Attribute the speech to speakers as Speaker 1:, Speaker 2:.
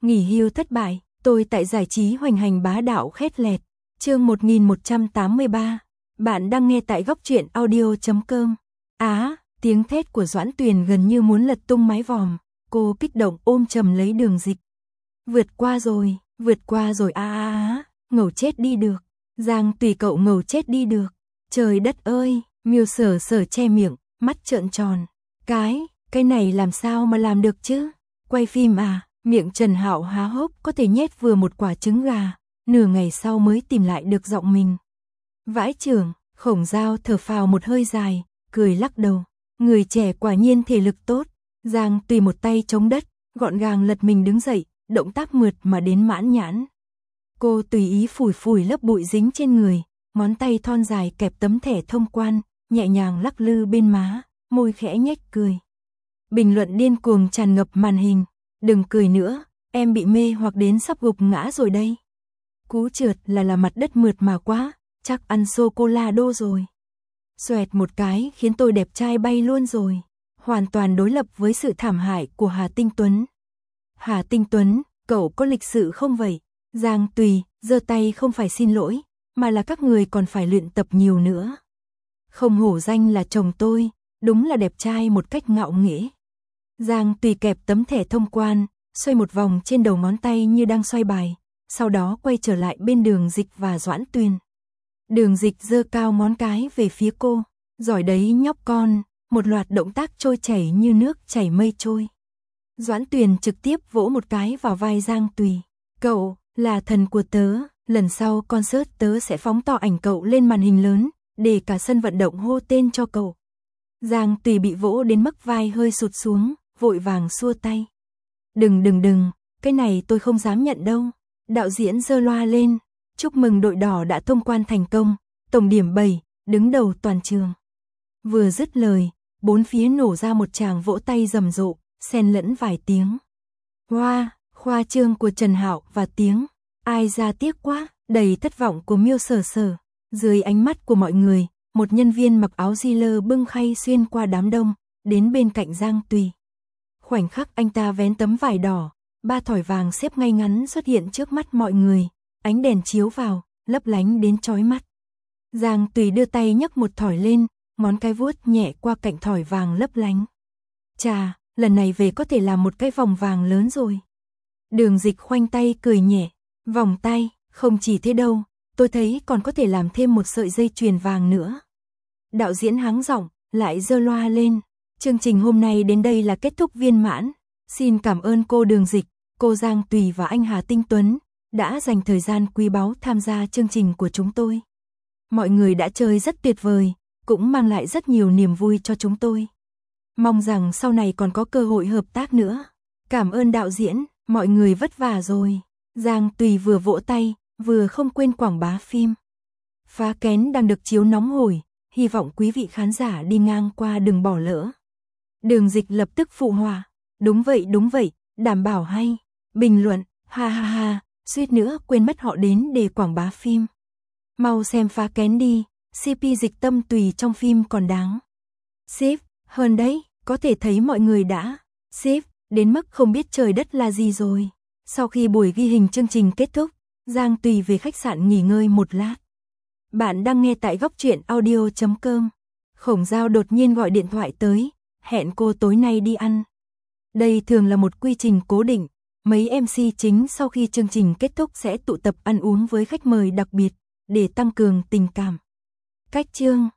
Speaker 1: Nghỉ hưu thất bại, tôi tại giải trí hoành hành bá đạo khét lẹt. Chương 1183. Bạn đang nghe tại góc truyện audio.com. Tiếng thét của Doãn Tuyền gần như muốn lật tung mái vòm, cô kích động ôm chầm lấy Đường Dịch. Vượt qua rồi, ngầu chết đi được. Giang Tùy cậu ngầu chết đi được. Trời đất ơi, Miêu Sở Sở che miệng, mắt trợn tròn. Cái này làm sao mà làm được chứ? Quay phim à? Miệng Trần Hạo há hốc có thể nhét vừa một quả trứng gà, nửa ngày sau mới tìm lại được giọng mình. Vãi chưởng, Khổng Giao thở phào một hơi dài, cười lắc đầu. Người trẻ quả nhiên thể lực tốt. Giang Tùy một tay chống đất, gọn gàng lật mình đứng dậy, động tác mượt mà đến mãn nhãn. Cô tùy ý phủi phủi lớp bụi dính trên người, ngón tay thon dài kẹp tấm thẻ thông quan, nhẹ nhàng lắc lư bên má, môi khẽ nhếch cười. Bình luận điên cuồng tràn ngập màn hình. Đừng cười nữa, em bị mê hoặc đến sắp gục ngã rồi đây. Cú trượt là mặt đất mượt mà quá, chắc ăn sô-cô-la đô rồi. Xoẹt một cái khiến tôi đẹp trai bay luôn rồi. Hoàn toàn đối lập với sự thảm hại của Hà Tinh Tuấn. Hà Tinh Tuấn, cậu có lịch sự không vậy? Giang Tùy, giơ tay không phải xin lỗi, mà là các người còn phải luyện tập nhiều nữa. Không hổ danh là chồng tôi, đúng là đẹp trai một cách ngạo nghễ. Giang Tùy kẹp tấm thẻ thông quan, xoay một vòng trên đầu ngón tay như đang xoay bài, sau đó quay trở lại bên Đường Dịch và Doãn Tuyền. Đường Dịch giơ cao ngón cái về phía cô, giỏi đấy nhóc con, một loạt động tác trôi chảy như nước chảy mây trôi. Doãn Tuyền trực tiếp vỗ một cái vào vai Giang Tùy. Cậu là thần của tớ, lần sau concert tớ sẽ phóng to ảnh cậu lên màn hình lớn, để cả sân vận động hô tên cho cậu. Giang Tùy bị vỗ đến mức vai hơi sụt xuống, vội vàng xua tay. Đừng, cái này tôi không dám nhận đâu. Đạo diễn giơ loa lên, chúc mừng đội đỏ đã thông quan thành công, tổng điểm 7, đứng đầu toàn trường. Vừa dứt lời, bốn phía nổ ra một tràng vỗ tay rầm rộ, xen lẫn vài tiếng. Hoa, khoa trương của Trần Hạo và tiếng ai ra tiếc quá, đầy thất vọng của Miêu Sở Sở. Dưới ánh mắt của mọi người, một nhân viên mặc áo Ziller bưng khay xuyên qua đám đông, đến bên cạnh Giang Tùy. Khoảnh khắc anh ta vén tấm vải đỏ, 3 thỏi vàng xếp ngay ngắn xuất hiện trước mắt mọi người, ánh đèn chiếu vào, lấp lánh đến chói mắt. Giang Tùy đưa tay nhấc một thỏi lên, ngón cái vuốt nhẹ qua cạnh thỏi vàng lấp lánh. Chà, lần này về có thể làm một cái vòng vàng lớn rồi. Đường Dịch khoanh tay cười nhẹ, vòng tay, không chỉ thế đâu, tôi thấy còn có thể làm thêm một sợi dây chuyền vàng nữa. Đạo diễn hắng giọng, lại giơ loa lên. Chương trình hôm nay đến đây là kết thúc viên mãn. Xin cảm ơn cô Đường Dịch, cô Giang Tùy và anh Hà Tinh Tuấn đã dành thời gian quý báu tham gia chương trình của chúng tôi. Mọi người đã chơi rất tuyệt vời, cũng mang lại rất nhiều niềm vui cho chúng tôi. Mong rằng sau này còn có cơ hội hợp tác nữa. Cảm ơn đạo diễn, mọi người vất vả rồi. Giang Tùy vừa vỗ tay, vừa không quên quảng bá phim. Phá Kén đang được chiếu nóng hổi, hy vọng quý vị khán giả đi ngang qua đừng bỏ lỡ. Đường Dịch lập tức phụ họa, đúng vậy, đảm bảo hay. Bình luận, ha, suýt nữa quên mất họ đến để quảng bá phim. Mau xem Phá Kén đi, CP Dịch Tâm Tùy trong phim còn đáng. Sếp, hơn đấy, có thể thấy mọi người đã sếp đến mức không biết trời đất là gì rồi. Sau khi buổi ghi hình chương trình kết thúc, Giang Tùy về khách sạn nghỉ ngơi một lát. Bạn đang nghe tại góc truyện audio.com. Khổng Giao đột nhiên gọi điện thoại tới, hẹn cô tối nay đi ăn. Đây thường là một quy trình cố định, mấy MC chính sau khi chương trình kết thúc sẽ tụ tập ăn uống với khách mời đặc biệt, để tăng cường tình cảm. Cách chương